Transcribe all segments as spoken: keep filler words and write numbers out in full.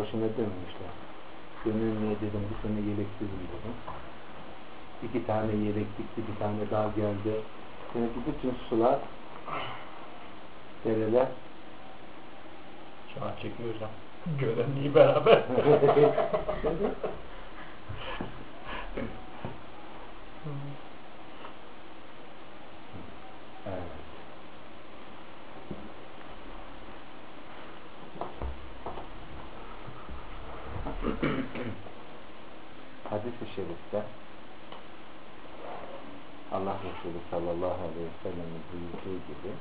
başına dememişler. Gönül ne dedim, bu sene yeleksizim dedim. İki tane yelek dikti, bir tane daha geldi. Demek ki bütün sular, dereler şu an çekiyor hocam. Görenliği beraber. Evet. Hadis-i şerifte Allah Resulü sallallahu aleyhi ve sellem'in buyurduğu gibi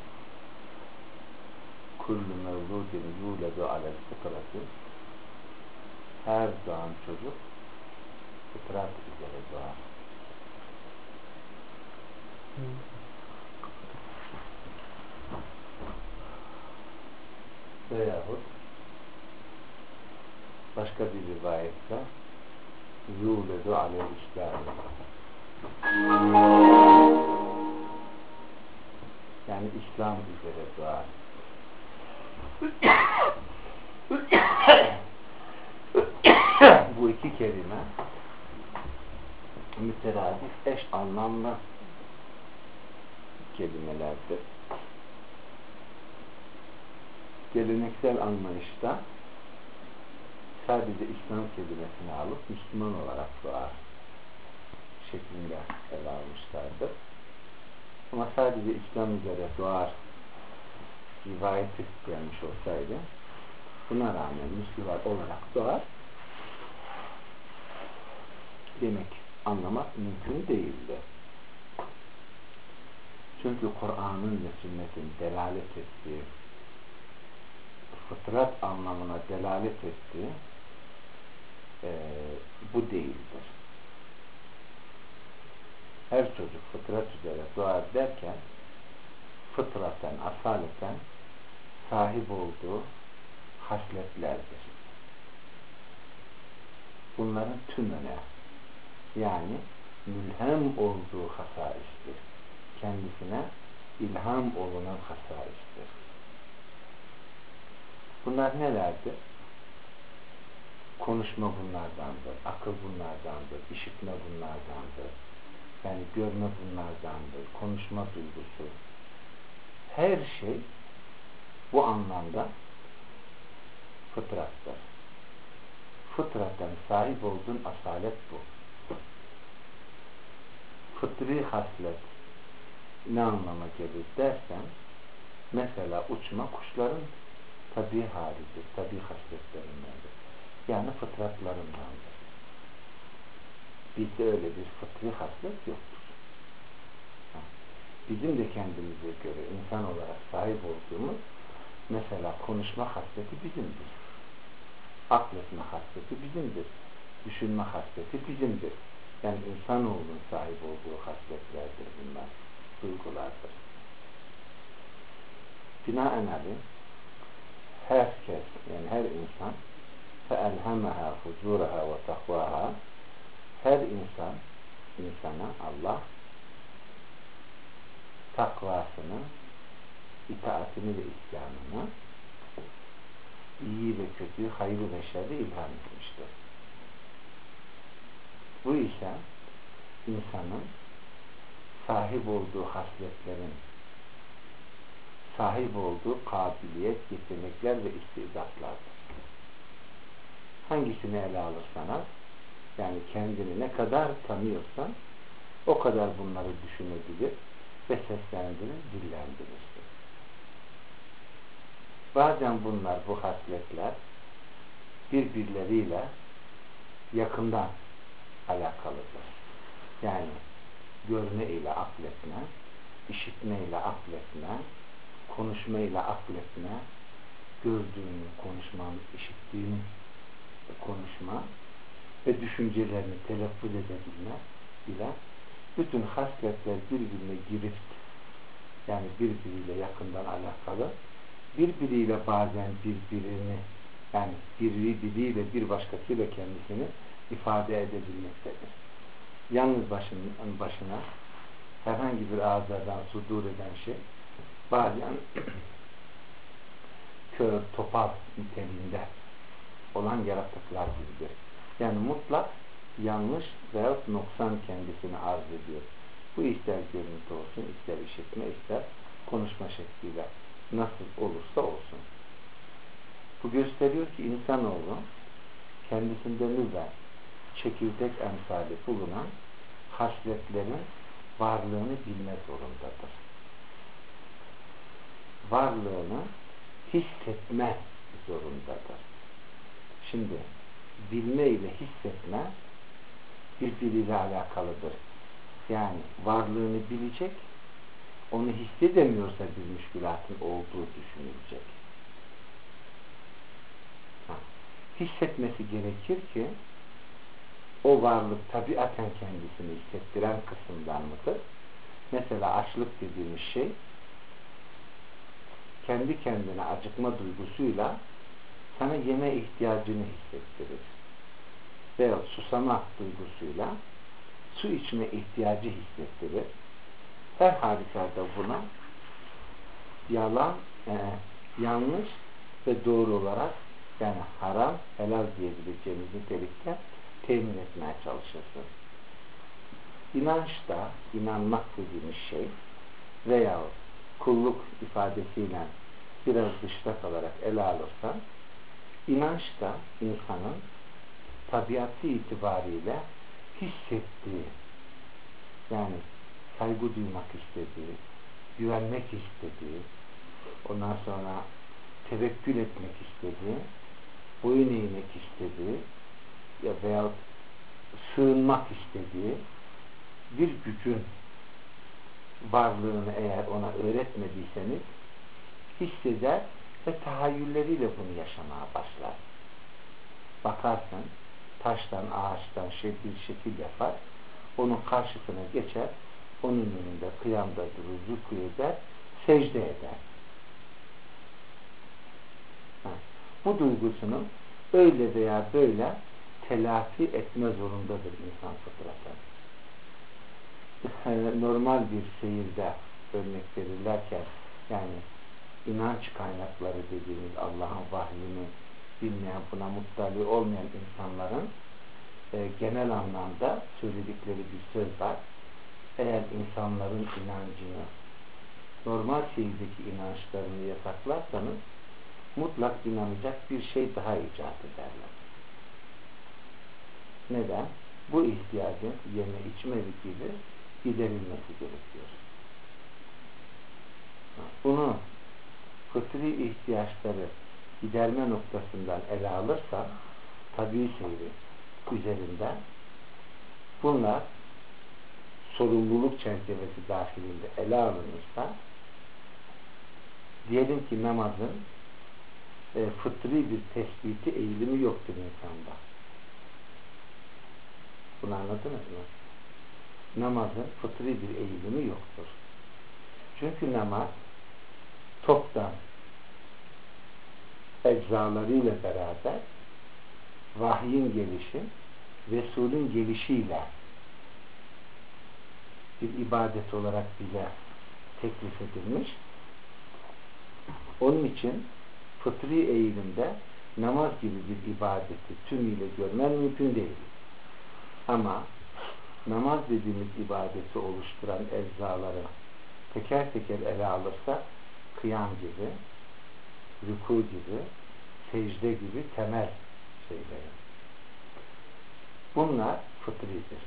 kullu mevludin yuledu alel fıtrati, her doğan çocuk fıtrat üzere doğar. Veyahut başka bir rivayette yuledu alel İslam, yani İslam üzere doğar. Bu iki kelime müteradif, eş anlamlı kelimelerdir. Geleneksel anlayışta sadece İslam kelimesini alıp Müslüman olarak doğar şeklinde ele almışlardır. Ama sadece İslam üzere doğar rivayeti gelmiş olsaydı, buna rağmen Müslüman olarak doğar demek, anlamak mümkün değildi. Çünkü Kur'an'ın ve sünnetin delalet ettiği, fıtrat anlamına delalet ettiği e, bu değildir. Her çocuk fıtrat üzere doğar derken fıtraten, asaleten sahip olduğu hasletlerdir. Bunların tümüne, yani mülhem olduğu hasaistir. Kendisine ilham olunan hasaistir. Bunlar nelerdir? Konuşma bunlardandır, akıl bunlardandır, işitme bunlardandır, yani görme bunlardandır, konuşma duygusu. Her şey bu anlamda fıtrattır. Fıtraten sahip olduğun asalet bu. Fıtri haslet ne anlama gelir dersen, mesela uçma kuşların tabii halidir, tabii hasletlerindendir. Yani fıtratlarındandır. Bizde öyle bir fıtri haslet yoktur. Bizim de kendimize göre insan olarak sahip olduğumuz, mesela konuşma hasleti bizimdir. Akletme hasleti bizimdir. Düşünme hasleti bizimdir. Yani insanoğlunun sahip olduğu hasletlerdir bunlar, duygulardır. Binaenaleyh herkes, yani her insan فَاَلْهَمَهَا فُجُورَهَا وَتَقْوَاهَا, her insan, insana Allah takvasını, itaatini ve isyanını, iyi ve kötü, hayırlı ve şerri ilham etmiştir. Bu ise insanın sahip olduğu hasletlerin, sahip olduğu kabiliyet, yetenekler ve istidatlardır. Hangisini ele alırsanız, yani kendini ne kadar tanıyorsan o kadar bunları düşünebilir ve seslendirir, dillendirirsin. Bazen bunlar, bu hasletler birbirleriyle yakından alakalıdır. Yani görme ile akletme, işitme ile akletme, konuşma ile akletme, gördüğünü, konuşmanı, işittiğini konuşma ve düşüncelerini telaffuz edebilme ile bütün hasletler birbirine girift, yani birbiriyle yakından alakalı, birbiriyle bazen birbirini, yani birbiriyle bir başkasıyla kendisini ifade edebilmektedir. Yalnız başının başına herhangi bir ağızlardan sudur eden şey bazen kör, topal niteliğinde olan yaratıklar gibidir. Yani mutlak yanlış veyahut noksan kendisini arz ediyor. Bu ister görüntü olsun, ister işitme, ister konuşma şekliyle nasıl olursa olsun. Bu gösteriyor ki insanoğlu kendisinde nüve, çekirdek emsali bulunan hasletlerin varlığını bilme zorundadır. Varlığını hissetme zorundadır. Şimdi bilme ile hissetme birbiriyle alakalıdır. Yani varlığını bilecek, onu hissedemiyorsa bir müşkülatın olduğu düşünülecek. Ha. Hissetmesi gerekir ki o varlık tabiaten kendisini hissettiren kısımdan mıdır? Mesela açlık dediğimiz şey kendi kendine acıkma duygusuyla sana yeme ihtiyacını hissettirir. Veya susama duygusuyla su içme ihtiyacı hissettirir. Her halükarda buna yalan, e, yanlış ve doğru olarak yani haram, helal diyebileceğimiz nitelikte temin etmeye çalışırsın. İnançta, inanmak dediğimiz şey veya kulluk ifadesiyle biraz dışta kalarak ele alırsan, inanç da insanın tabiatı itibariyle hissettiği, yani saygı duymak istediği, güvenmek istediği, ondan sonra tevekkül etmek istediği, boyun eğmek istediği ya veyahut sığınmak istediği bir gücün varlığını eğer ona öğretmediyseniz hisseder ve tahayyülleriyle bunu yaşamaya başlar. Bakarsın taştan, ağaçtan şey bir şekil yapar, onun karşısına geçer, onun önünde kıyamda durur, rükû eder, secde eder. Ha. Bu duygusunu öyle veya böyle telafi etme zorundadır insan fıtratı. Normal bir seyirde örnek verirlerken yani inanç kaynakları dediğimiz Allah'ın vahyini bilmeyen, buna muttali olmayan insanların e, genel anlamda söyledikleri bir söz var. Eğer insanların inancını, normal seyirdeki inançlarını yasaklarsanız mutlak inanacak bir şey daha icat ederler. Neden? Bu ihtiyacın yeme içme gibi giderilmesi gerekiyor. Bunu fıtri ihtiyaçları giderme noktasından ele alırsak tabii seyri üzerinden bunlar sorumluluk çerçevesi dahilinde ele alınırsa diyelim ki namazın e, fıtri bir tespiti eğilimi yoktur insanda. Bunu anladınız mı? Namazın fıtri bir eğilimi yoktur. Çünkü namaz toptan eczalarıyla beraber vahyin gelişi, Resul'ün gelişiyle bir ibadet olarak bize teklif edilmiş. Onun için fıtri eğilimde namaz gibi bir ibadeti tümüyle görmen mümkün değil. Ama namaz dediğimiz ibadeti oluşturan eczaları teker teker ele alırsak kıyam gibi, rükû gibi, secde gibi temel şeyleri. Bunlar fıtridir.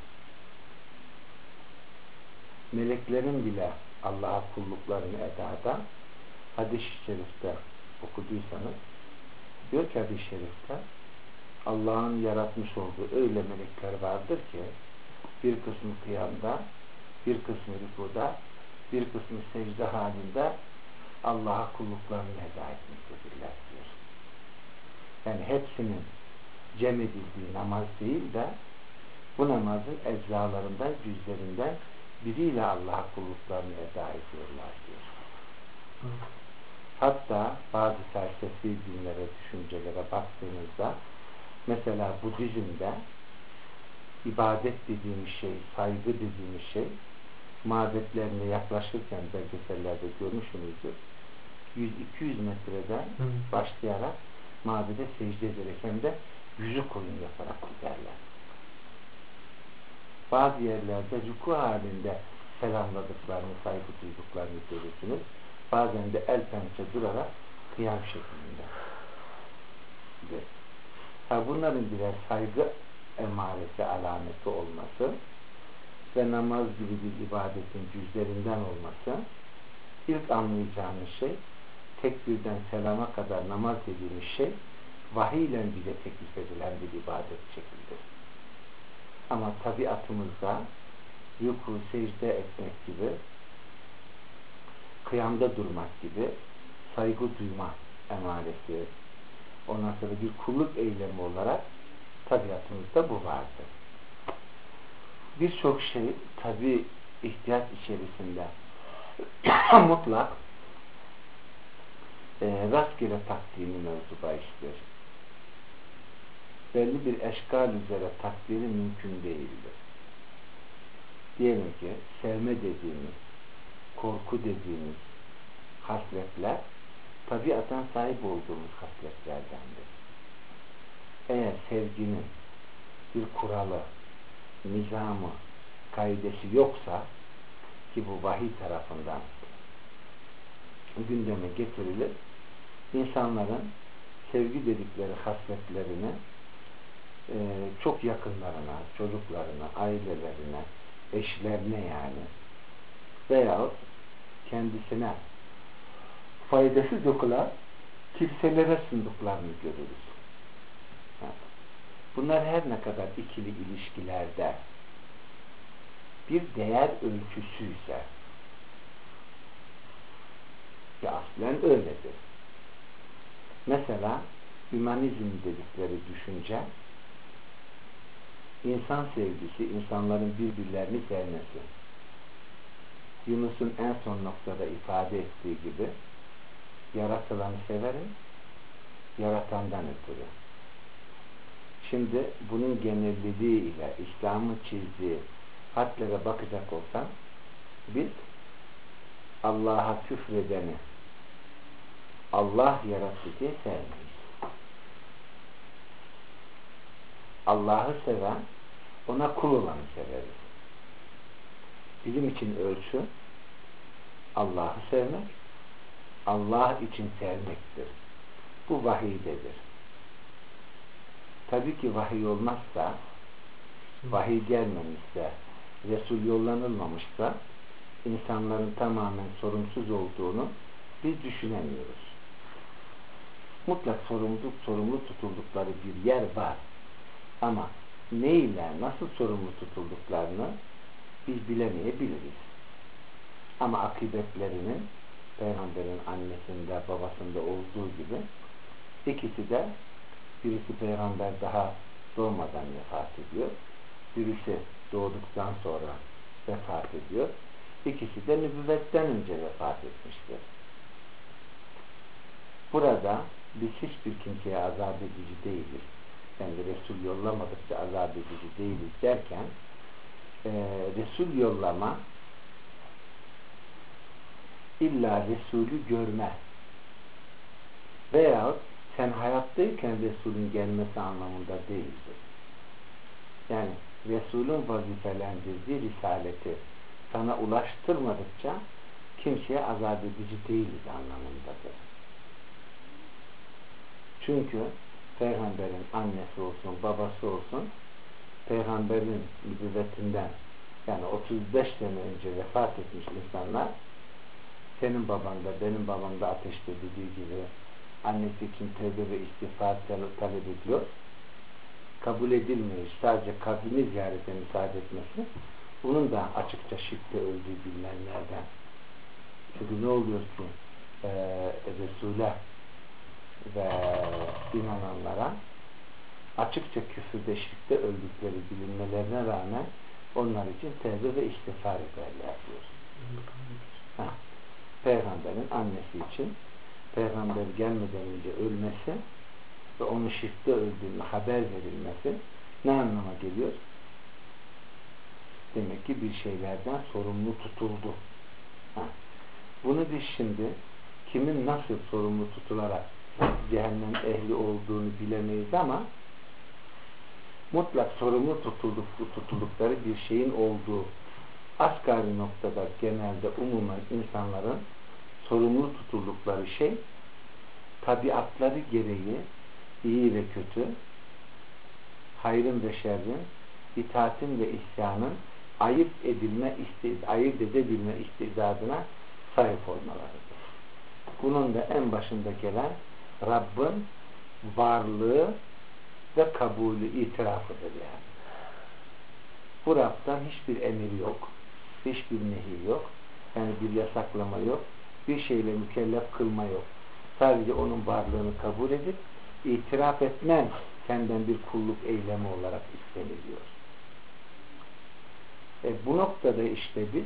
Meleklerin bile Allah'a kulluklarını edada hadis-i şerifte okuduysanız diyor ki hadis-i şerifte Allah'ın yaratmış olduğu öyle melekler vardır ki bir kısmı kıyamda, bir kısmı rükuda, bir kısmı secde halinde Allah'a kulluklarını eda etmektedirler diyor. Yani hepsinin cem edildiği namaz değil de bu namazın eczalarından, cüzlerinden biriyle Allah'a kulluklarını eda ediyorlar diyor. Hı. Hatta bazı felsefi dinlere, düşüncelere baktığınızda mesela Budizm'de ibadet dediğimiz şey, saygı dediğimiz şey mabetlerine yaklaşırken belgesellerde görmüşsünüzdür. yüz iki yüz metreden Hı. başlayarak mabede secde ederek hem de yüzü koyun yaparak giderler. Bazı yerlerde ruku halinde selamladıklarını, saygı duyduklarını görürsünüz. Bazen de el pençe durarak kıyam şeklinde. Ha, bunların birer saygı emaresi, alameti olması ve namaz gibi bir ibadetin cüzlerinden olması, ilk anlayacağınız şey, tekbirden selama kadar namaz dediğimiz şey vahiy ile bize teklif edilen bir ibadet şeklidir. Ama tabiatımızda ruku, secde etmek gibi, kıyamda durmak gibi saygı duyma emaresi, ondan sonra bir kulluk eylemi olarak tabiatımızda bu vardır. Birçok şey tabi ihtiyaç içerisinde mutlak e, rastgele takdimi mevzu bahistir. Belli bir eşkal üzere takdiri mümkün değildir. Diyelim ki sevme dediğimiz, korku dediğimiz hasletler tabiaten sahip olduğumuz hasletlerdendir. Eğer sevginin bir kuralı, nizamı, kaidesi yoksa, ki bu vahiy tarafından gündeme getirilir, insanların sevgi dedikleri hasletlerini e, çok yakınlarına, çocuklarına, ailelerine, eşlerine yani veyahut kendisine faydasız dokular kimselere sunduklarını görürüz. Evet. Bunlar her ne kadar ikili ilişkilerde bir değer ölçüsüyse ki aslen öyledir. Mesela hümanizm dedikleri düşünce insan sevgisi, insanların birbirlerini sevmesi. Yunus'un en son noktada ifade ettiği gibi yaratılanı severim, yaratandan ötürü. Şimdi bunun genelliliği ile İslam'ın çizdiği hadlere bakacak olsam biz Allah'a küfredeni Allah yarattı diye sevmeyiz. Allah'ı seven ona kul olanı severiz. Bizim için ölçü Allah'ı sevmek, Allah için sevmektir. Bu vahiydedir. Tabii ki vahiy olmazsa, vahiy gelmemişse, Resul yollanılmamışsa insanların tamamen sorumsuz olduğunu biz düşünemiyoruz. Mutlak sorumluluk, sorumlu tutuldukları bir yer var. Ama neyle, nasıl sorumlu tutulduklarını biz bilemeyebiliriz. Ama akıbetlerinin Peygamberin annesinde, babasında olduğu gibi ikisi de, birisi peygamber daha doğmadan vefat ediyor. Birisi doğduktan sonra vefat ediyor. İkisi de nübüvvetten önce vefat etmiştir. Burada biz hiçbir kimseye azap edici değiliz. Yani Resul yollamadıkça azap edici değiliz derken e, Resul yollama illa Resulü görme veyahut sen hayattayken Resulün gelmesi anlamında değildir. Yani Resulün vazifelendirdiği risaleti sana ulaştırmadıkça kimseye azap edici değiliz anlamındadır. Çünkü Peygamberin annesi olsun, babası olsun, Peygamberin nübüvvetinden yani otuz beş sene önce vefat etmiş insanlar senin baban da benim babam da ateşte dediği gibi annesi için tövbe ve istiğfar talep ediyor. Kabul edilmiyor. Sadece kabrini ziyarete müsaade etmesi bunun da açıkça şirkte öldüğü bilinenlerden. Çünkü ne oluyor ki e, Resul'e ve inananlara açıkça küfürde, şirkte öldükleri bilinmelerine rağmen onlar için tevbe ve istiğfar ederler diyor. Ha. Peygamberin annesi için Peygamber gelmeden önce ölmesi ve onun şirkte öldüğünü haber verilmesi ne anlama geliyor? Demek ki bir şeylerden sorumlu tutuldu. Ha. Bunu biz şimdi kimin nasıl sorumlu tutularak cehennem ehli olduğunu bilemeyiz ama mutlak sorumlu tutulduk, tutuldukları bir şeyin olduğu asgari noktada genelde umumen insanların sorumlu tutuldukları şey tabiatları gereği iyi ve kötü, hayrın ve şerrin, itaatin ve isyanın ayırt edilme, ayırt edebilme istidadına sahip olmalarıdır. Bunun da en başında gelen Rabb'in varlığı ve kabulü, itirafıdır yani. Bu Rab'dan hiçbir emir yok, hiçbir nehi yok, yani bir yasaklama yok, bir şeyle mükellef kılma yok. Sadece onun varlığını kabul edip itiraf etmen senden bir kulluk eylemi olarak isteniliyor. E bu noktada işte biz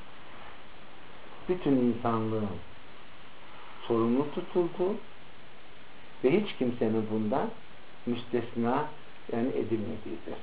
bütün insanlığın sorumlu tutulduğu ve hiç kimsenin bundan müstesna yani edilmediğidir.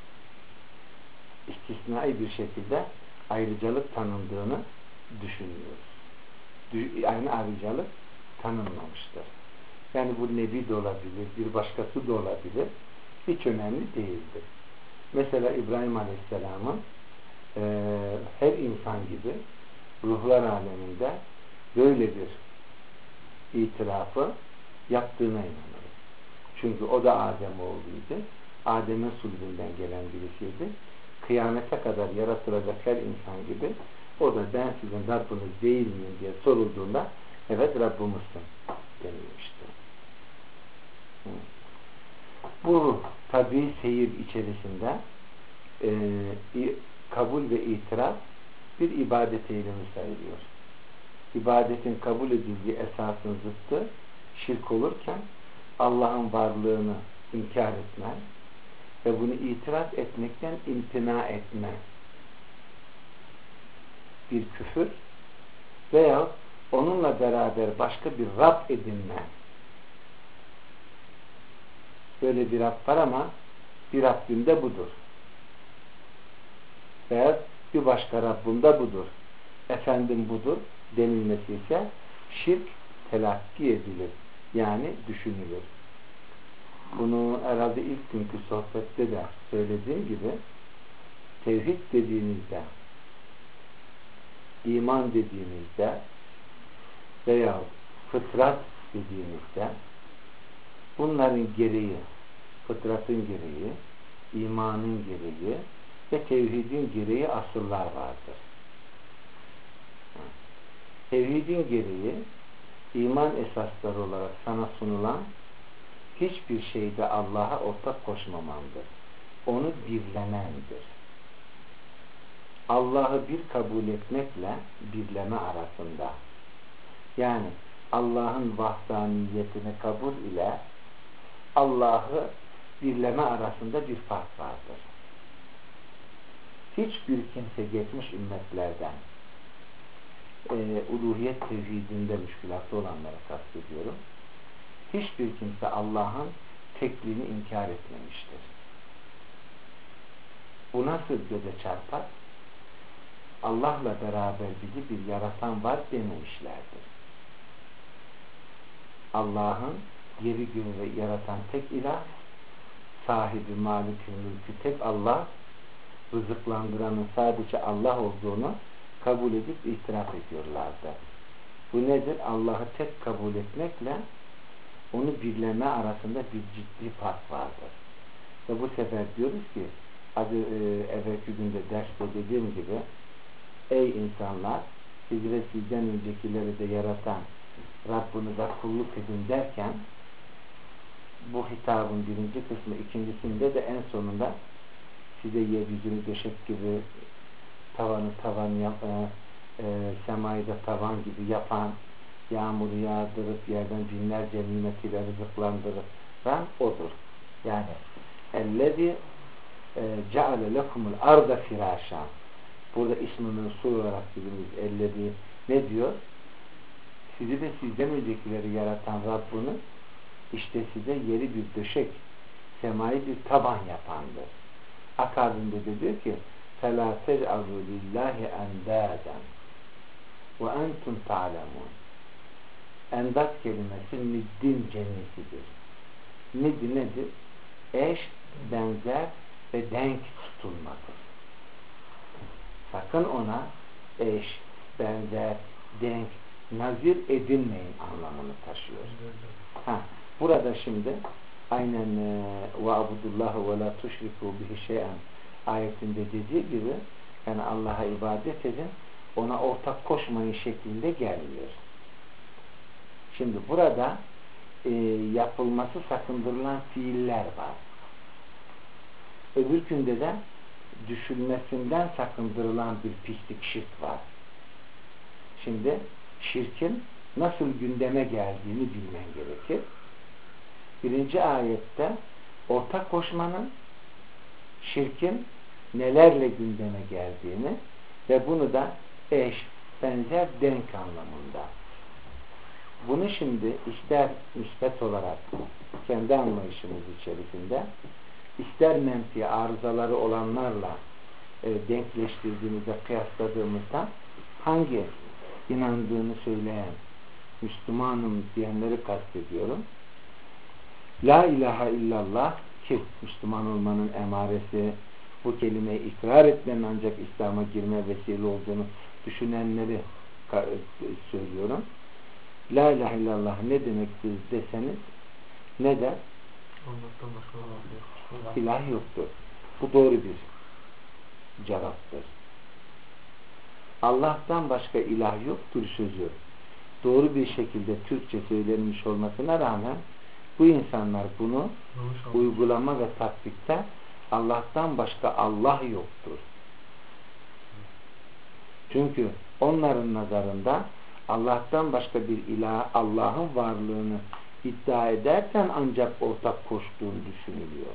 İstisnai bir şekilde ayrıcalık tanındığını düşünüyoruz. Aynı ayrıcalık tanınmamıştır. Yani bu nebi de olabilir, bir başkası da olabilir. Hiç önemli değildir. Mesela İbrahim Aleyhisselam'ın e, her insan gibi ruhlar aleminde böyle bir itirafı yaptığına inanırız. Çünkü o da Adem oğluydu. Adem'in sulbünden gelen birisiydi. Kıyamete kadar yaratılacak her insan gibi o da ben sizin Rabbiniz değil miyim diye sorulduğunda evet Rabbimizsin denilmişti. Bu tabii seyir içerisinde e, kabul ve itiraf bir ibadet eylemi sayılıyor. İbadetin kabul edildiği esasın zıttı şirk olurken Allah'ın varlığını inkar etme ve bunu itiraf etmekten imtina etme bir küfür veya onunla beraber başka bir Rab edinme. Böyle bir Rab var ama bir Rabbim de budur. Veya bir başka Rabbim de budur. Efendim budur denilmesi ise şirk telakki edilir. Yani düşünülür. Bunu herhalde ilk günkü sohbette de söylediğim gibi tevhid dediğinizde, iman dediğinizde veya fıtrat dediğinizde bunların gereği, fıtratın gereği, imanın gereği ve tevhidin gereği asıllar vardır. Tevhidin gereği iman esasları olarak sana sunulan hiçbir şeyde Allah'a ortak koşmamandır. Onu birlemendir. Allah'ı bir kabul etmekle birleme arasında, yani Allah'ın vahdaniyetini kabul ile Allah'ı birleme arasında bir fark vardır. Hiçbir kimse geçmiş ümmetlerden e, uluhiyet tevhidinde müşkülatlı olanları kastediyorum. Hiçbir kimse Allah'ın tekliğini inkar etmemiştir. Bu nasıl göze çarpar? Allah'la beraber bizi bir yaratan var dememişlerdir. Allah'ın yeri göğü yaratan tek ilah, sahibi, maliki, mülkü tek Allah, rızıklandıranın sadece Allah olduğunu kabul edip itiraf ediyorlardı. Bu nedir? Allah'ı tek kabul etmekle onu birleme arasında bir ciddi fark vardır. Ve bu sefer diyoruz ki adı e, evvelki günde derste dediğim gibi ey insanlar, sizi ve sizden öncekileri de yaratan Rabbinize kulluk edin derken bu hitabın birinci kısmı, ikincisinde de en sonunda size yeryüzünü döşek gibi tavanı tavan yap, e, e, semayı da tavan gibi yapan, yağmuru yağdırıp yerden binlerce nimet ile rızıklandıran odur. Yani ellezî ceale lekumul arda firâşâ. Burada ismini usul olarak bildiğimiz ellezî ne diyor? Sizi de sizden öncekileri yaratan Rabbini işte size yeri bir döşek, semayı bir taban yapandır. Akabinde de diyor ki فَلَا تَجْعَلُوا لِلّٰهِ اَنْدَادًا وَاَنْتُمْ تَعْلَمُونَ. endat kelimesi niddin cennetidir. Nid nedir? Eş, benzer ve denk tutulmadır. Sakın ona eş, benzer, denk, nazir edinmeyin anlamını taşıyor. Ha, burada şimdi aynen ve abudullahu ve la tuşriku bihi şey'en ayetinde dediği gibi, yani Allah'a ibadet edin, ona ortak koşmayın şeklinde gelmiyor. Şimdi burada e, yapılması sakındırılan fiiller var. Öbürkünde de düşünmesinden sakındırılan bir pislik, şirk var. Şimdi şirkin nasıl gündeme geldiğini bilmen gerekir. Birinci ayette ortak koşmanın, şirkin nelerle gündeme geldiğini ve bunu da eş, benzer, denk anlamında. Bunu şimdi ister müsbet olarak kendi anlayışımız içerisinde, ister menfi arızaları olanlarla e, denkleştirdiğimizde, kıyasladığımızda hangi inandığını söyleyen Müslümanım diyenleri kastediyorum. La ilahe illallah ki Müslüman olmanın emaresi, bu kelimeyi ikrar etmenin ancak İslam'a girme vesile olduğunu düşünenleri söylüyorum. La ilahe illallah ne demektir deseniz ne der? Allah'tan başka Allah yok. İlah yoktur. Bu doğru bir cevaptır. Allah'tan başka ilah yoktur sözü doğru bir şekilde Türkçe söylenmiş olmasına rağmen bu insanlar bunu uygulama ve tatbikte Allah'tan başka Allah yoktur. Çünkü onların nazarında Allah'tan başka bir ilah, Allah'ın varlığını iddia edersen ancak ortak koştuğunu düşünülüyor.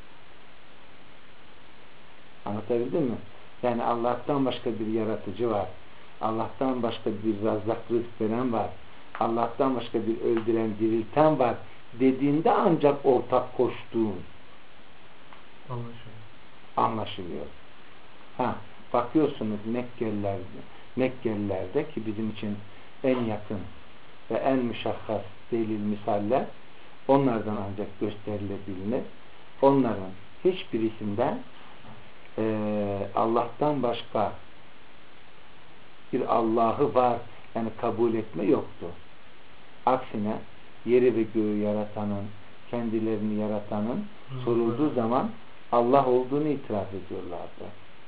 Anlatabildim mi? Yani Allah'tan başka bir yaratıcı var. Allah'tan başka bir razak rızk veren var. Allah'tan başka bir öldüren, dirilten var dediğinde ancak ortak koştuğun anlaşılıyor. anlaşılıyor. Ha, bakıyorsunuz Mekkelilerde, Mekkelilerde ki bizim için en yakın ve en müşahhas delil misaller onlardan ancak gösterilebilir. Onların hiçbirisinden e, Allah'tan başka bir Allah'ı var yani kabul etme yoktu. Aksine yeri ve göğü yaratanın, kendilerini yaratanın sorulduğu zaman Allah olduğunu itiraf ediyorlardı.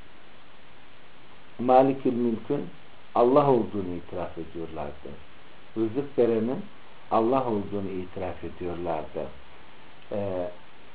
Malikül Mülk'ün Allah olduğunu itiraf ediyorlardı. Rızık verenin Allah olduğunu itiraf ediyorlardı. Ee,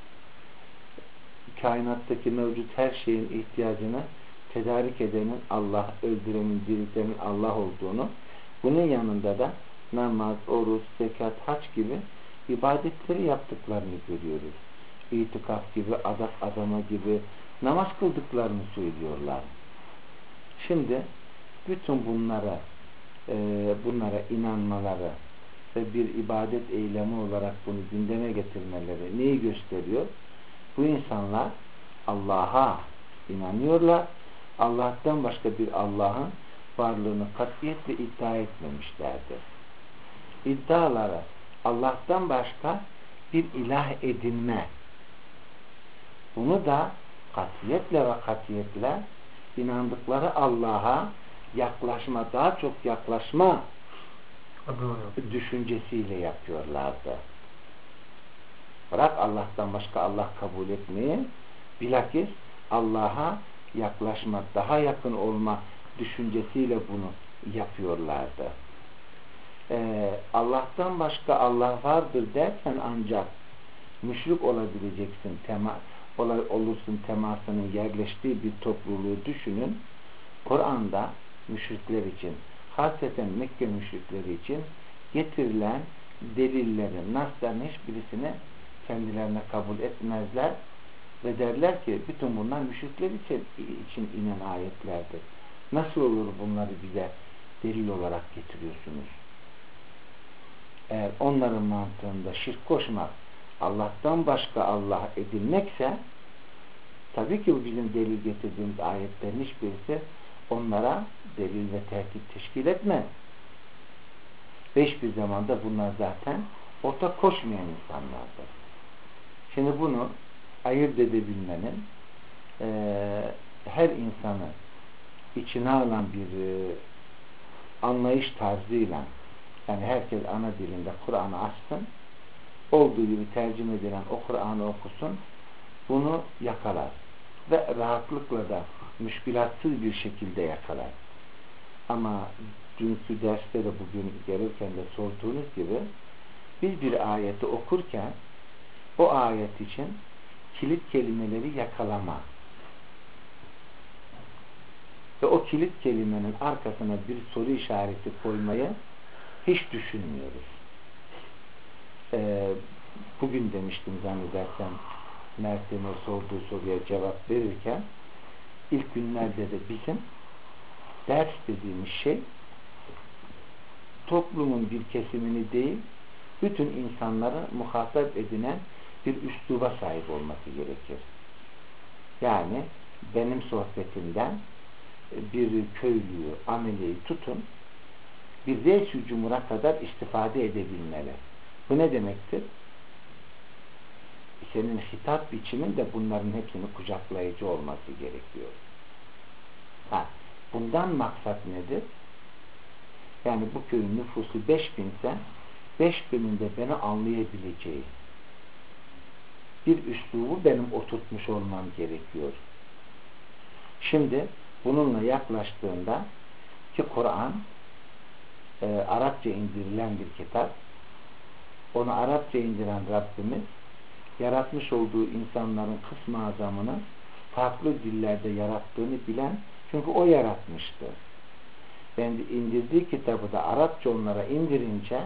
kainattaki mevcut her şeyin ihtiyacını tedarik edenin Allah, öldürenin, diriltenin Allah olduğunu, bunun yanında da namaz, oruç, zekat, hac gibi ibadetleri yaptıklarını görüyoruz. İtikaf gibi, adak adama gibi namaz kıldıklarını söylüyorlar. Şimdi bütün bunlara e, bunlara inanmaları ve bir ibadet eylemi olarak bunu gündeme getirmeleri neyi gösteriyor? Bu insanlar Allah'a inanıyorlar. Allah'tan başka bir Allah'ın varlığını katiyetle iddia etmemişlerdir. İddiaları Allah'tan başka bir ilah edinme. Bunu da katiyetle ve katiyetle inandıkları Allah'a yaklaşma, daha çok yaklaşma düşüncesiyle yapıyorlardı. Bırak Allah'tan başka Allah kabul etmeyi, bilakis Allah'a yaklaşma, daha yakın olma düşüncesiyle bunu yapıyorlardı. Ee, Allah'tan başka Allah vardır dersen ancak müşrik olabileceksin, tema, olursun temasının yerleştiği bir topluluğu düşünün. Kur'an'da müşrikler için, hasreten Mekke müşrikleri için getirilen delillerin, nasların hiçbirisini kendilerine kabul etmezler ve derler ki bütün bunlar müşrikler için, için inen ayetlerdir. Nasıl olur bunları bize delil olarak getiriyorsunuz? Eğer onların mantığında şirk koşmak, Allah'tan başka Allah edinmekse, tabii ki bu bizim delil getirdiğimiz ayetlerin hiçbirisi onlara delil ve tehdit teşkil etmez. ve hiçbir zamanda bunlar zaten ortak koşmayan insanlardır. Şimdi bunu ayırt edebilmenin e, her insanı içine alan bir e, anlayış tarzıyla, yani herkes ana dilinde Kur'an'ı açsın, olduğu gibi tercüme edilen o Kur'an'ı okusun, bunu yakalar ve rahatlıkla da müşkülatsız bir şekilde yakalar. Ama dünkü derste de bugün gelirken de sorduğunuz gibi biz bir ayeti okurken o ayet için kilit kelimeleri yakalama ve o kilit kelimenin arkasına bir soru işareti koymayı hiç düşünmüyoruz. Ee, bugün demiştim zannedersem Mert'in o sorduğu soruya cevap verirken ilk günlerde de bizim ders dediğimiz şey toplumun bir kesimini değil, bütün insanlara muhatap edinen bir üsluba sahip olması gerekir. Yani benim sohbetimden bir köylüyü, ameleyi tutun, bir reis-i cumhura kadar istifade edebilmeli. Bu ne demektir? Senin hitap biçimin de bunların hepsini kucaklayıcı olması gerekiyor. Ha, bundan maksat nedir? Yani bu köyün nüfusu beş binse beş bininde beni anlayabileceği bir üslubu benim oturtmuş olmam gerekiyor. Şimdi bununla yaklaştığında ki Kur'an e, Arapça indirilen bir kitap, onu Arapça indiren Rabbimiz yaratmış olduğu insanların kısmı azamını farklı dillerde yarattığını bilen, çünkü o yaratmıştı. Ben indirdiği kitabı da Arapça onlara indirince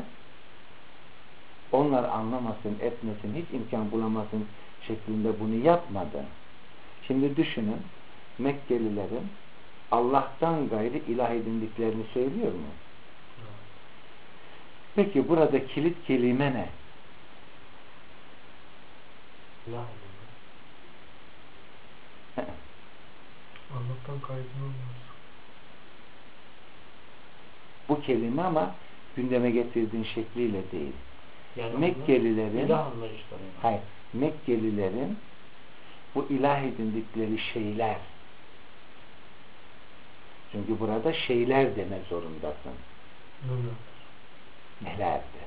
onlar anlamasın, etmesin, hiç imkan bulamasın şeklinde bunu yapmadı. Şimdi düşünün, Mekkelilerin Allah'tan gayrı ilah edindiklerini söylüyor mu? Peki burada kilit kelime ne? İlah Allah'tan kaydını olmaz. Bu kelime ama gündeme getirdiğin şekliyle değil. Yani Mekkelilerin ilah anlayışları. hayır, Mekkelilerin bu ilah edindikleri şeyler, çünkü burada şeyler deme zorundasın. Neler? Nelerdi?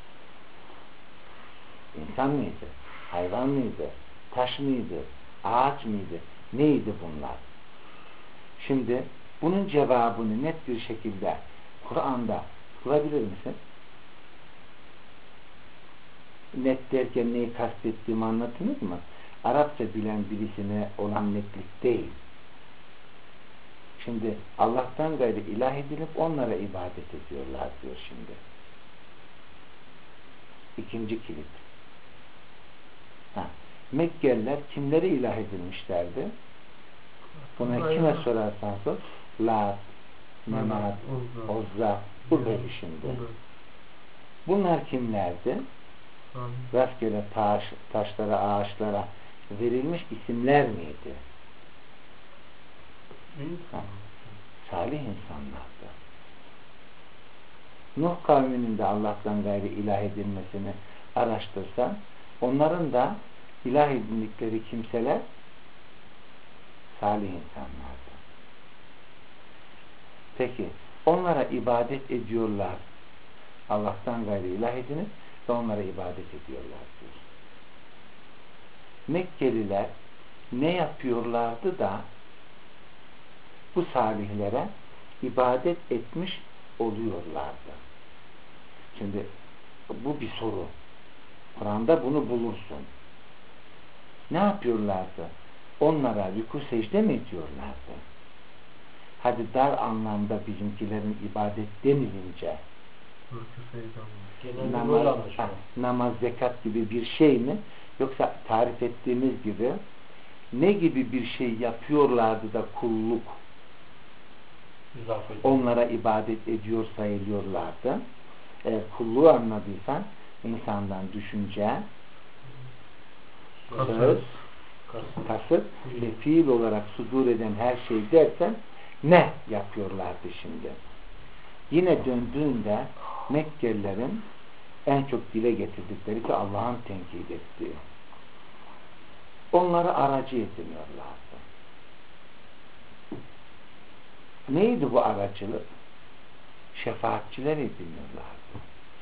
İnsan mıydı? Hayvan mıydı? Taş mıydı? Ağaç mıydı? Neydi bunlar? Şimdi bunun cevabını net bir şekilde Kur'an'da bulabilir misin? Net derken neyi kastettiğimi anlatınız mı? Arapça bilen birisine olan netlik değil. Şimdi Allah'tan gayrı ilah edilip onlara ibadet ediyorlar diyor şimdi. İkinci kilit. Ha. Mekkeliler kimleri ilah edilmişlerdi? Buna kime sorarsan sor. Lat, Menat, Ozza, bu böyle şimdi. Bunlar kimlerdi? Rastgele taş, taşlara, ağaçlara verilmiş isimler miydi? Ha. Salih insanlardı. Nuh kavminin de Allah'tan gayrı ilah edilmesini araştırsa, onların da ilah edindikleri kimseler salih insanlardı. Peki onlara ibadet ediyorlar, Allah'tan gayrı ilah edinip ve onlara ibadet ediyorlar diyor. Mekkeliler ne yapıyorlardı da bu salihlere ibadet etmiş oluyorlardı? Şimdi bu bir soru. Kur'an'da bunu bulursun. Ne yapıyorlardı? Onlara rükû secde mi ediyorlardı? Hadi dar anlamda bizimkilerin ibadet denilince namaz, ha, namaz, zekat gibi bir şey mi? Yoksa tarif ettiğimiz gibi ne gibi bir şey yapıyorlardı da kulluk onlara ibadet ediyor sayılıyorlardı? Eğer kulluğu anladıysan insandan düşünce, söz, kasıt ve fiil olarak sudur eden her şey dersen ne yapıyorlardı şimdi? Yine döndüğünde Mekkelilerin en çok dile getirdikleri ki Allah'ın tenkit ettiği. Onları aracı ediniyorlardı. Neydi bu aracılık? Şefaatçiler ediniyorlardı.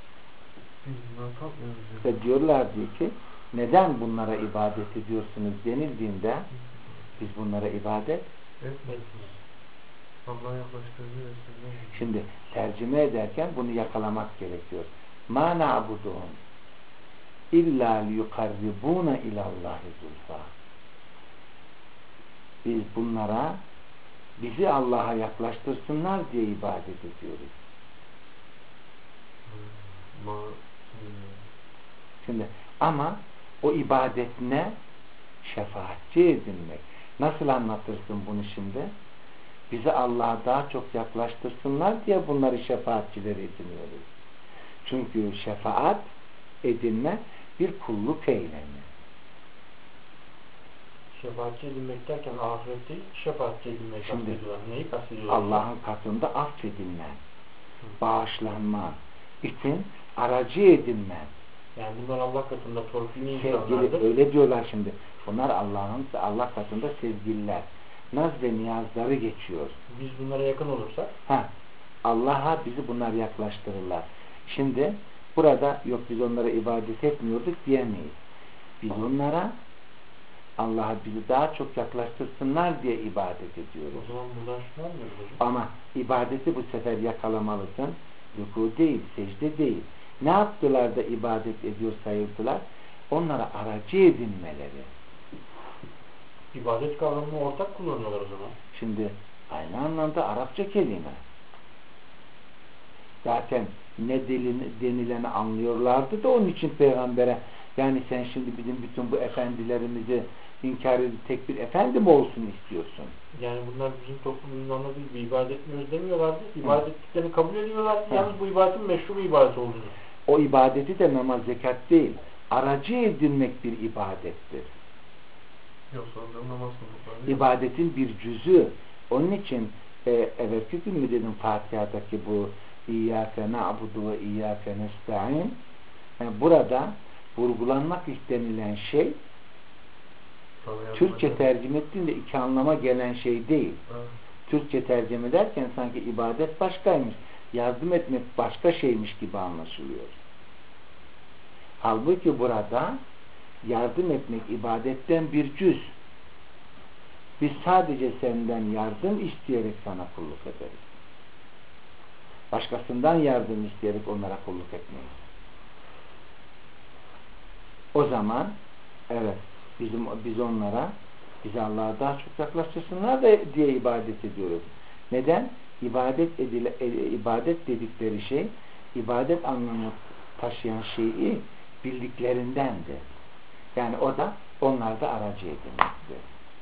Ve diyorlardı ki neden bunlara ibadet ediyorsunuz denildiğinde biz bunlara ibadet etmeyiz. Allah'a yaklaştırıyor. Şimdi tercüme ederken bunu yakalamak gerekiyor. Ma na'buduhum illa liyukarribuna ilallahi zulfa. Biz bunlara bizi Allah'a yaklaştırsınlar diye ibadet ediyoruz. Ma Şimdi ama o ibadet ne? Şefaatçi edinmek. Nasıl anlatırsın bunu şimdi? Bizi Allah'a daha çok yaklaştırsınlar diye bunları şefaatçiler ediniyoruz. Çünkü şefaat edinme bir kulluk eylemi. Şefaatçi edilmek derken ahiret değil, şefaatçi edilmek kastediyorlar. Neyi kastediyorlar? Allah'ın katında affedilme, bağışlanma için aracı edinme. Yani bunlar Allah katında torpilli insanlardır. Sevgili, öyle diyorlar şimdi. Bunlar Allah'ın Allah katında sevgililer. Naz ve niyazları geçiyor. Biz bunlara yakın olursak Ha, Allah'a bizi bunlar yaklaştırırlar. Şimdi burada yok biz onlara ibadet etmiyorduk diyemeyiz. Biz onlara Allah'a bizi daha çok yaklaştırsınlar diye ibadet ediyoruz. o zaman buradan şunu anlıyoruz hocam. Ama ibadeti bu sefer yakalamalısın. Ruku değil, secde değil. Ne yaptılar da ibadet ediyor sayıldılar? Onlara aracı edinmeleri. İbadet kavramını ortak kullanıyorlar o zaman. Şimdi aynı anlamda Arapça kelime. Zaten ne denileni anlıyorlardı da onun için peygambere yani sen şimdi bizim bütün bu efendilerimizi inkar edip tek bir efendi mi olsun istiyorsun? Yani bunlar bizim toplumumuzun anladığı gibi ibadet etmiyoruz demiyorlardı. İbadet ettiklerini kabul ediyorlardı. Yalnız bu ibadetin meşru bir ibadet olduğunu. O ibadeti de namaz, zekat değil. Aracı edinmek bir ibadettir. Yoksa namaz mı? İbadetin bir cüzü. Onun için e, evvelki gün mü dedim Fatiha'daki bu İyyâke na'budu ve İyyâke nesta'in yani burada vurgulanmak istenilen şey Türkçe tercüme ettiğinde iki anlama gelen şey değil. Evet. Türkçe tercüme ederken sanki ibadet başkaymış. Yardım etmek başka şeymiş gibi anlaşılıyor. Halbuki burada yardım etmek ibadetten bir cüz. Biz sadece senden yardım isteyerek sana kulluk ederiz. Başkasından yardım isteyerek onlara kulluk etmeyiz. O zaman evet bizim biz onlara bizi Allah'a daha çok yaklaştırsınlar da diye ibadet ediyoruz. Neden? İbadet edile, e, ibadet dedikleri şey ibadet anlamı taşıyan şeyi bildiklerindendi. Yani o da onlarda aracı edilmektir.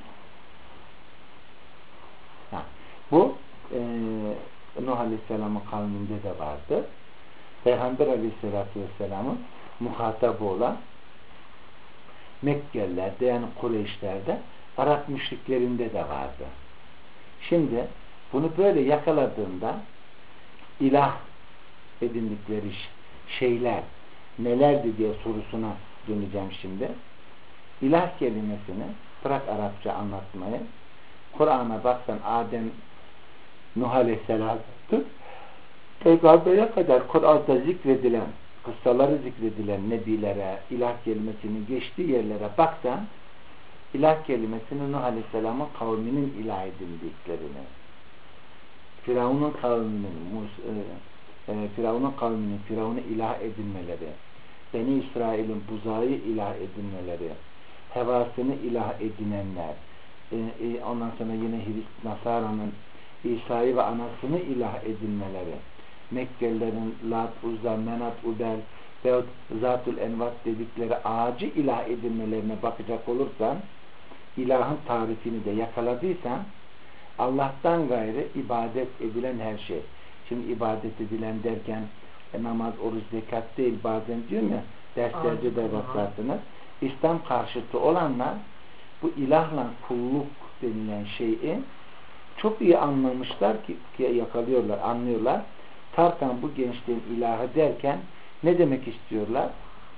Ha, bu e, Nuh Aleyhisselam'ın kavminde de vardı. Peygamber Aleyhisselatü Vesselam'ın muhatabı olan Mekkeliler'de yani Kureyşler'de Arap müşriklerinde de vardı. Şimdi bunu böyle yakaladığında ilah edindikleri şeyler nelerdi diye sorusuna döneceğim şimdi. İlah kelimesini bırak Arapça anlatmayı. Kur'an'a baksan Adem Nuh Aleyhisselat'tır. Peygamber'e kadar Kur'an'da zikredilen kıssaları zikredilen nebilere ilah kelimesinin geçtiği yerlere baksan ilah kelimesini Nuh Aleyhisselam'ın kavminin ilah edindiklerini Firavun'un kavminin e, e, Firavun'un kavminin Firavun'u ilah edinmeleri Beni İsrail'in buzağı ilah edinmeleri hevasını ilah edinenler e, e, ondan sonra yine Hrist Nasara'nın İsa'yı ve anasını ilah edinmeleri Mekkelilerin Lat, Uzza, Menat, Udel veyahut Zatul Envat dedikleri ağacı ilah edinmelerine bakacak olursan ilahın tarifini de yakaladıysan Allah'tan gayrı ibadet edilen her şey. Şimdi ibadet edilen derken e, namaz, oruç, zekat değil bazen diyorum ya derslerde de rastlarsınız. İslam karşıtı olanlar bu ilahla kulluk denilen şeyi çok iyi anlamışlar ki, ki yakalıyorlar, anlıyorlar. sarkan bu gençliğin ilahı derken ne demek istiyorlar?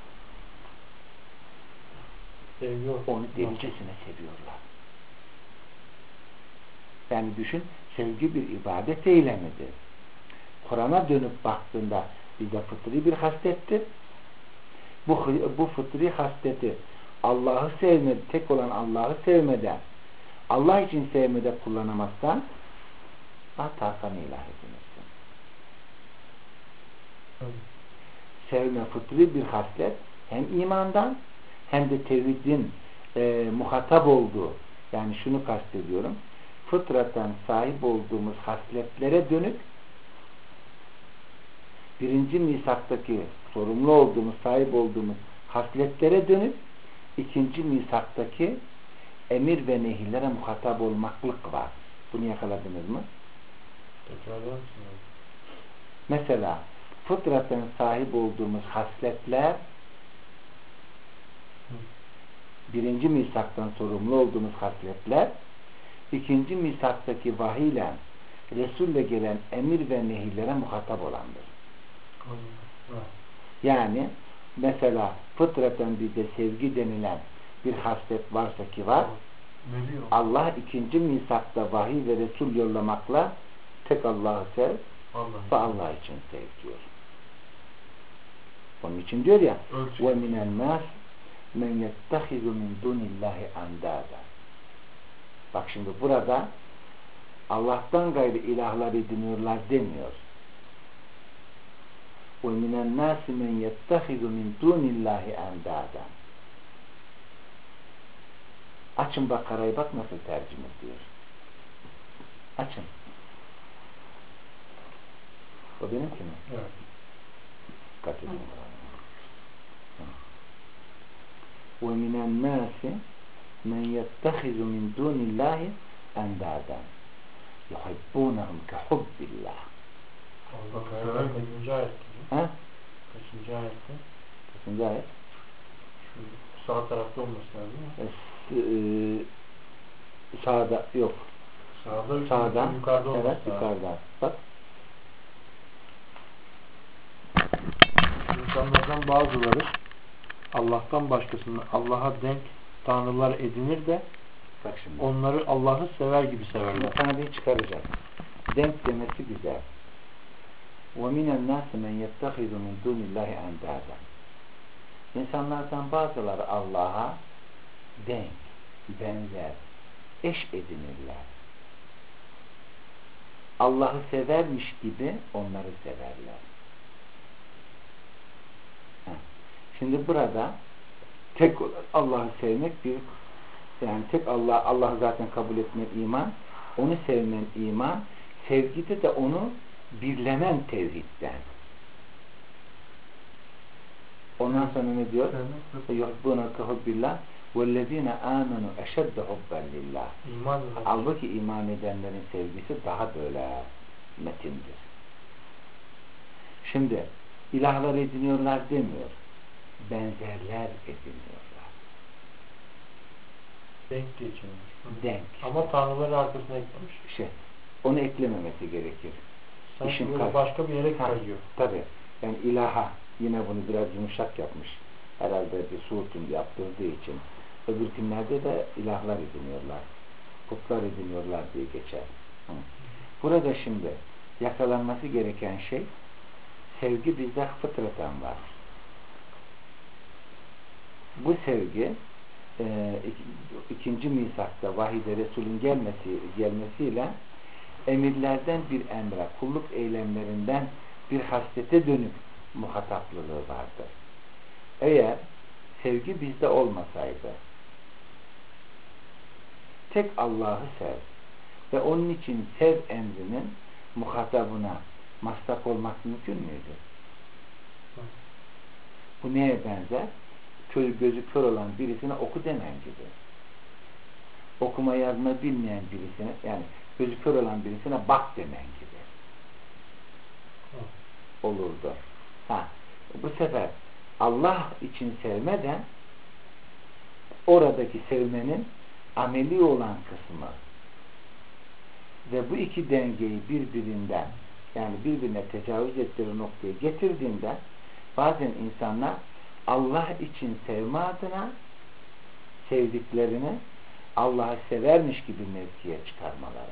Seviyor. Onu delicesine seviyorlar. Yani düşün, sevgi bir ibadet eylemidir. Kur'an'a dönüp baktığında bize fıtri bir haslettir. Bu, bu fıtri hasleti Allah'ı sevmedi, tek olan Allah'ı sevmeden, Allah için sevmede kullanamazsan atarsan ilah edilirsin. Evet. Sevme fıtri bir haslet, hem imandan hem de tevhidin e, muhatap olduğu, yani şunu kastediyorum, fıtraten sahip olduğumuz hasletlere dönük birinci misaktaki sorumlu olduğumuz, sahip olduğumuz hasletlere dönük ikinci misaktaki emir ve nehirlere muhatap olmaklık var. Bunu yakaladınız mı? Tekrarlar mısın? Mesela fıtraten sahip olduğumuz hasletler Hı. birinci misaktan sorumlu olduğumuz hasletler ikinci misaktaki vahiy ile Resul'le gelen emir ve nehirlere muhatap olandır. Evet. Yani mesela fıtraten bir de sevgi denilen bir haslet varsa ki var, Veriyor. Allah ikinci misakta vahiy ve Resul yollamakla tek Allah'ı sev Allah ve Allah için sev diyor. Onun için diyor ya ve minel nas men yettehizu min dunillahi andada. Bak şimdi burada Allah'tan gayrı ilahlar ediniyorlar demiyor. ve minel nas men yettehizu min dunillahi andada. Açın Bakara'yı, bak nasıl tercüme ediyor. Açın. O benimki mi? Evet. Dikkat edin. وَمِنَ النَّاسِ مَنْ يَتَّخِذُ مِنْ دُونِ اللّٰهِ اَنْدَادًا يُحِبُّونَهُمْ كَحُبِّ اللّٰهِ. Bakara kaçıncı ayetti? Ha? Kaçıncı ayetti? Kaçıncı ayet? Şu sağ tarafta olması lazım mı? Ee, sağda yok. Sağda, Sağda. yukarıda olması Evet, lazım. yukarıda. Bak. İnsanlardan bazıları Allah'tan başkasını Allah'a denk tanrılar edinir de Bak şimdi. onları Allah'ı sever gibi severler. Sana bir çıkaracak. Denk demesi güzel. وَمِنَ النَّاسِ مَنْ يَتَّخِذُ مِنْ دُونِ اللّٰهِ اَنْدَادًا. İnsanlardan bazıları Allah'a denk, benzer, eş edinirler. Allah'ı severmiş gibi onları severler. Heh. Şimdi burada tek Allah'ı sevmek bir, yani tek Allah, Allah'ı zaten kabul etmek iman, onu sevmen iman, sevgide de onu birlemen tevhidden. Ondan sonra ne diyor? يُحِبُّونَكَ حُبِّ اللّٰهِ وَالَّذ۪ينَ آمَنُوا اَشَدَّ حُبًّا لِلّٰهِ. İman Halbuki iman edenlerin sevgisi daha böyle metindir. Şimdi ilahlar ediniyorlar demiyor. Benzerler ediniyorlar. denk geçirmiş. Denk. Ama tanrıları arkasına eklemiş. Şey, onu eklememesi gerekir. Sanki İşin böyle karşı- başka bir yere Ha, kayıyor. tabii. Yani ilaha yine bunu biraz yumuşak yapmış. Herhalde bir Suud'un yaptırdığı için. Öbür günlerde de ilahlar ediniyorlar. Putlar ediniyorlar diye geçer. Hı. Burada şimdi yakalanması gereken şey, sevgi bizde fıtraten var. Bu sevgi e, ik- ikinci misakta vahide Resul'ün gelmesi, gelmesiyle emirlerden bir emre, kulluk eylemlerinden bir haslete dönük muhataplığı vardır. Eğer sevgi bizde olmasaydı, tek Allah'ı sev ve onun için sev emrinin muhatabına maslak olmak mümkün müydü? Hı. Bu neye benzer? Kör, gözü kör olan birisine oku demen gibi. Okuma yazma bilmeyen birisine, yani gözü kör olan birisine bak demen gibi. Hı. Olurdu. Ha, bu sefer Allah için sevmeden oradaki sevmenin ameli olan kısmı ve bu iki dengeyi birbirinden, yani birbirine tecavüz ettiği noktaya getirdiğinde bazen insanlar Allah için sevme adına sevdiklerini Allah'ı severmiş gibi mevkiye çıkarmaları.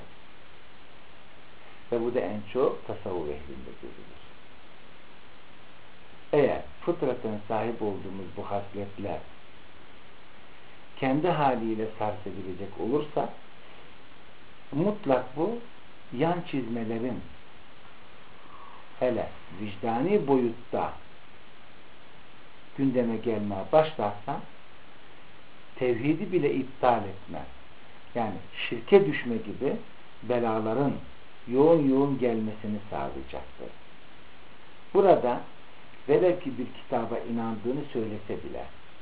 Ve bu da en çok tasavvuf ehlinde görülür. Eğer fıtraten sahip olduğumuz bu hasletler kendi haliyle sarf edilecek olursa mutlak bu yan çizmelerin hele vicdani boyutta gündeme gelmeye başlarsa tevhidi bile iptal etme, yani şirke düşme gibi belaların yoğun yoğun gelmesini sağlayacaktır. Burada velev ki bir kitaba inandığını söylese bile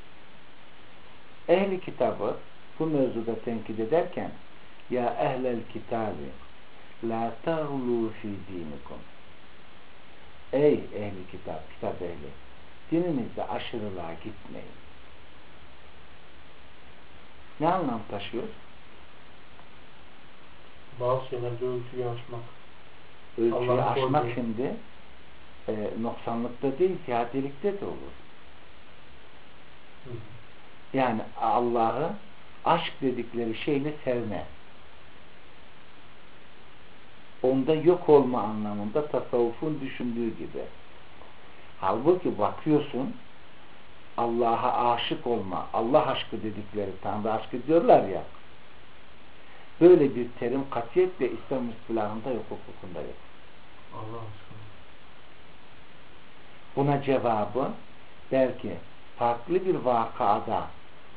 ehli kitabı bu mevzuda tenkit ederken ya ehlel kitabi la tağlu fi dinikum, ey ehli kitap, kitap ehli, dininizde aşırılığa gitmeyin. Ne anlam taşıyor? Bazı şeylerde ölçüyü aşmak. Ölçüyü aşmak koyduğu. şimdi e, noksanlıkta değil, ziyadelikte de olur. Hı. Yani Allah'ı aşk dedikleri şeyle sevme. Onda yok olma anlamında tasavvufun düşündüğü gibi. Halbuki bakıyorsun Allah'a aşık olma, Allah aşkı dedikleri, Tanrı aşkı diyorlar ya, böyle bir terim katiyetle İslam istilahında yok, hukukunda yok. Allah aşkına. Buna cevabı belki farklı bir vakada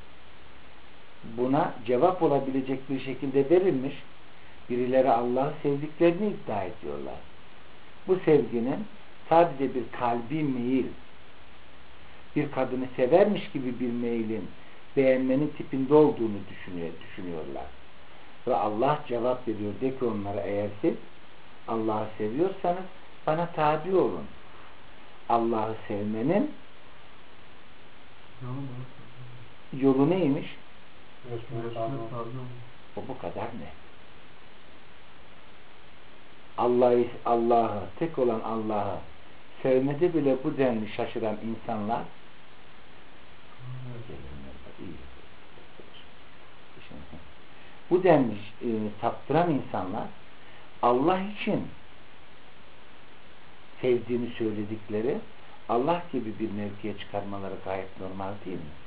buna cevap olabilecek bir şekilde verilmiş. Birileri Allah'ı sevdiklerini iddia ediyorlar. Bu sevginin sadece bir kalbi meyil, bir kadını severmiş gibi bir meylin, beğenmenin tipinde olduğunu düşünüyor, düşünüyorlar. Ve Allah cevap veriyor. De ki onlara, eğer siz Allah'ı seviyorsanız bana tabi olun. Allah'ı sevmenin yolu neymiş? O bu kadar ne? Allah'ı, Allah'ı, tek olan Allah'ı sevmede bile bu denli şaşıran insanlar bu denli e, saptıran insanlar Allah için sevdiğini söyledikleri Allah gibi bir mevkiye çıkarmaları gayet normal değil mi?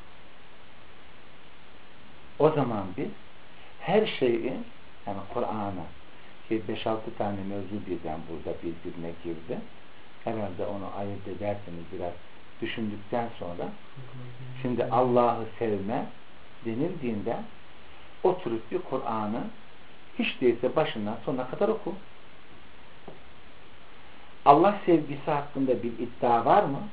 O zaman biz her şeyi, yani Kur'an'a ki beş altı tane mevzu birden burada birbirine girdi. Herhalde onu ayırt ederseniz biraz düşündükten sonra şimdi Allah'ı sevme denildiğinde oturup bir Kur'an'ı hiç değilse başından sonuna kadar oku. Allah sevgisi hakkında bir iddia var mı?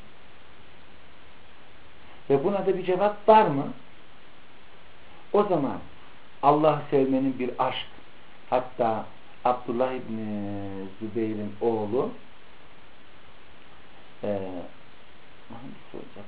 Ve buna da bir cevap var mı? O zaman Allah'ı sevmenin bir aşk, hatta Abdullah İbni Zübeyir'in oğlu e, hangisi olacak?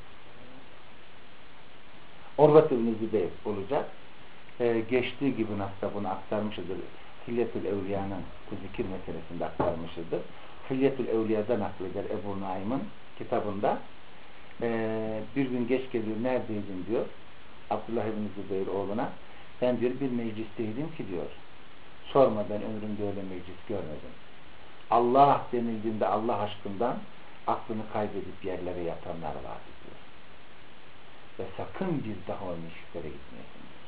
Orvat İbni Zübeyir olacak. E, geçtiği gibi nasıl bunu aktarmışızdır. Hilyetül Evliya'nın bu zikir meselesinde aktarmışızdır. Hilyetül Evliya'da nakleder Ebu Naim'in kitabında e, bir gün geç geliyor, neredeydin diyor Abdullah İbni Zübeyir oğluna. Ben diyor bir meclisteydim ki diyor, sorma ben ömrümde öyle meclis görmedim. Allah denildiğinde Allah aşkından aklını kaybedip yerlere yatanlar var diyor. Ve sakın bir daha o müşriklere gitmeyesin diyor.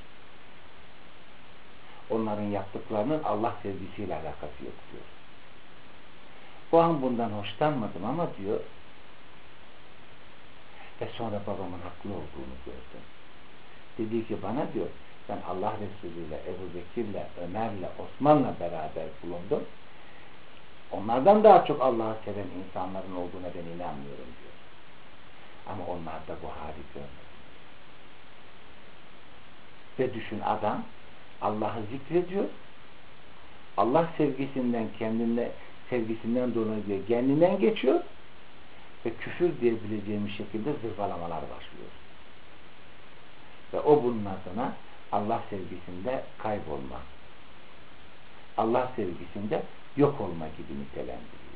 Onların yaptıklarının Allah sevgisiyle alakası yok diyor. O an bundan hoşlanmadım ama diyor, ve sonra babamın haklı olduğunu gördüm. Dedi ki bana diyor, ben Allah Resulü'yle, Ebu Bekir'le, Ömer'le, Osman'la beraber bulundum. Onlardan daha çok Allah'ı seven insanların olduğuna ben inanmıyorum diyor. Ama onlar da bu hali görmedi. Ve düşün, adam Allah'ı zikrediyor. Allah sevgisinden kendine sevgisinden dolayı diye kendinden geçiyor ve küfür diyebileceğimiz şekilde zırvalamalar başlıyor. Ve o bunun adına Allah sevgisinde kaybolma, Allah sevgisinde yok olma gibi nitelendiriyor.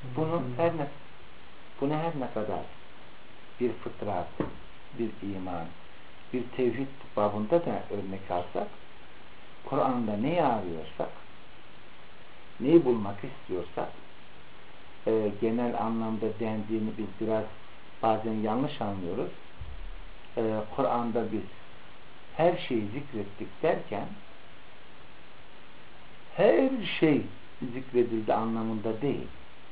Bunu her ne bunu her ne kadar bir fıtrat, bir iman, bir tevhid babında da örnek alsak, Kur'an'da neyi arıyorsak, neyi bulmak istiyorsak, e, genel anlamda dendiğini biz biraz bazen yanlış anlıyoruz. E, Kur'an'da biz her şeyi zikrettik derken her şey zikredildi anlamında değil.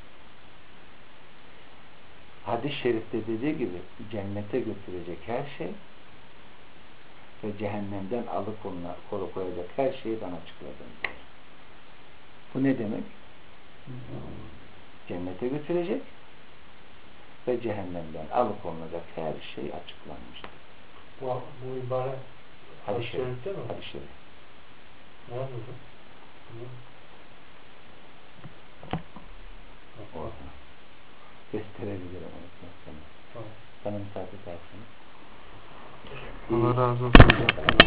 Hadis-i şerifte dediği gibi cennete götürecek her şey ve cehennemden alıkoyacak her şeyi ben açıkladım diyor. Bu ne demek? Cennete götürecek ve cehennemden alıkonulacak her şey açıklanmıştır. Bu, bu ibare hadis-i şerifte mi? Hadis-i şerif. Nerede bu? Orada. Gösterebilirim onu sana. Tamam. Bana müsaade ederseniz. Allah razı olsun.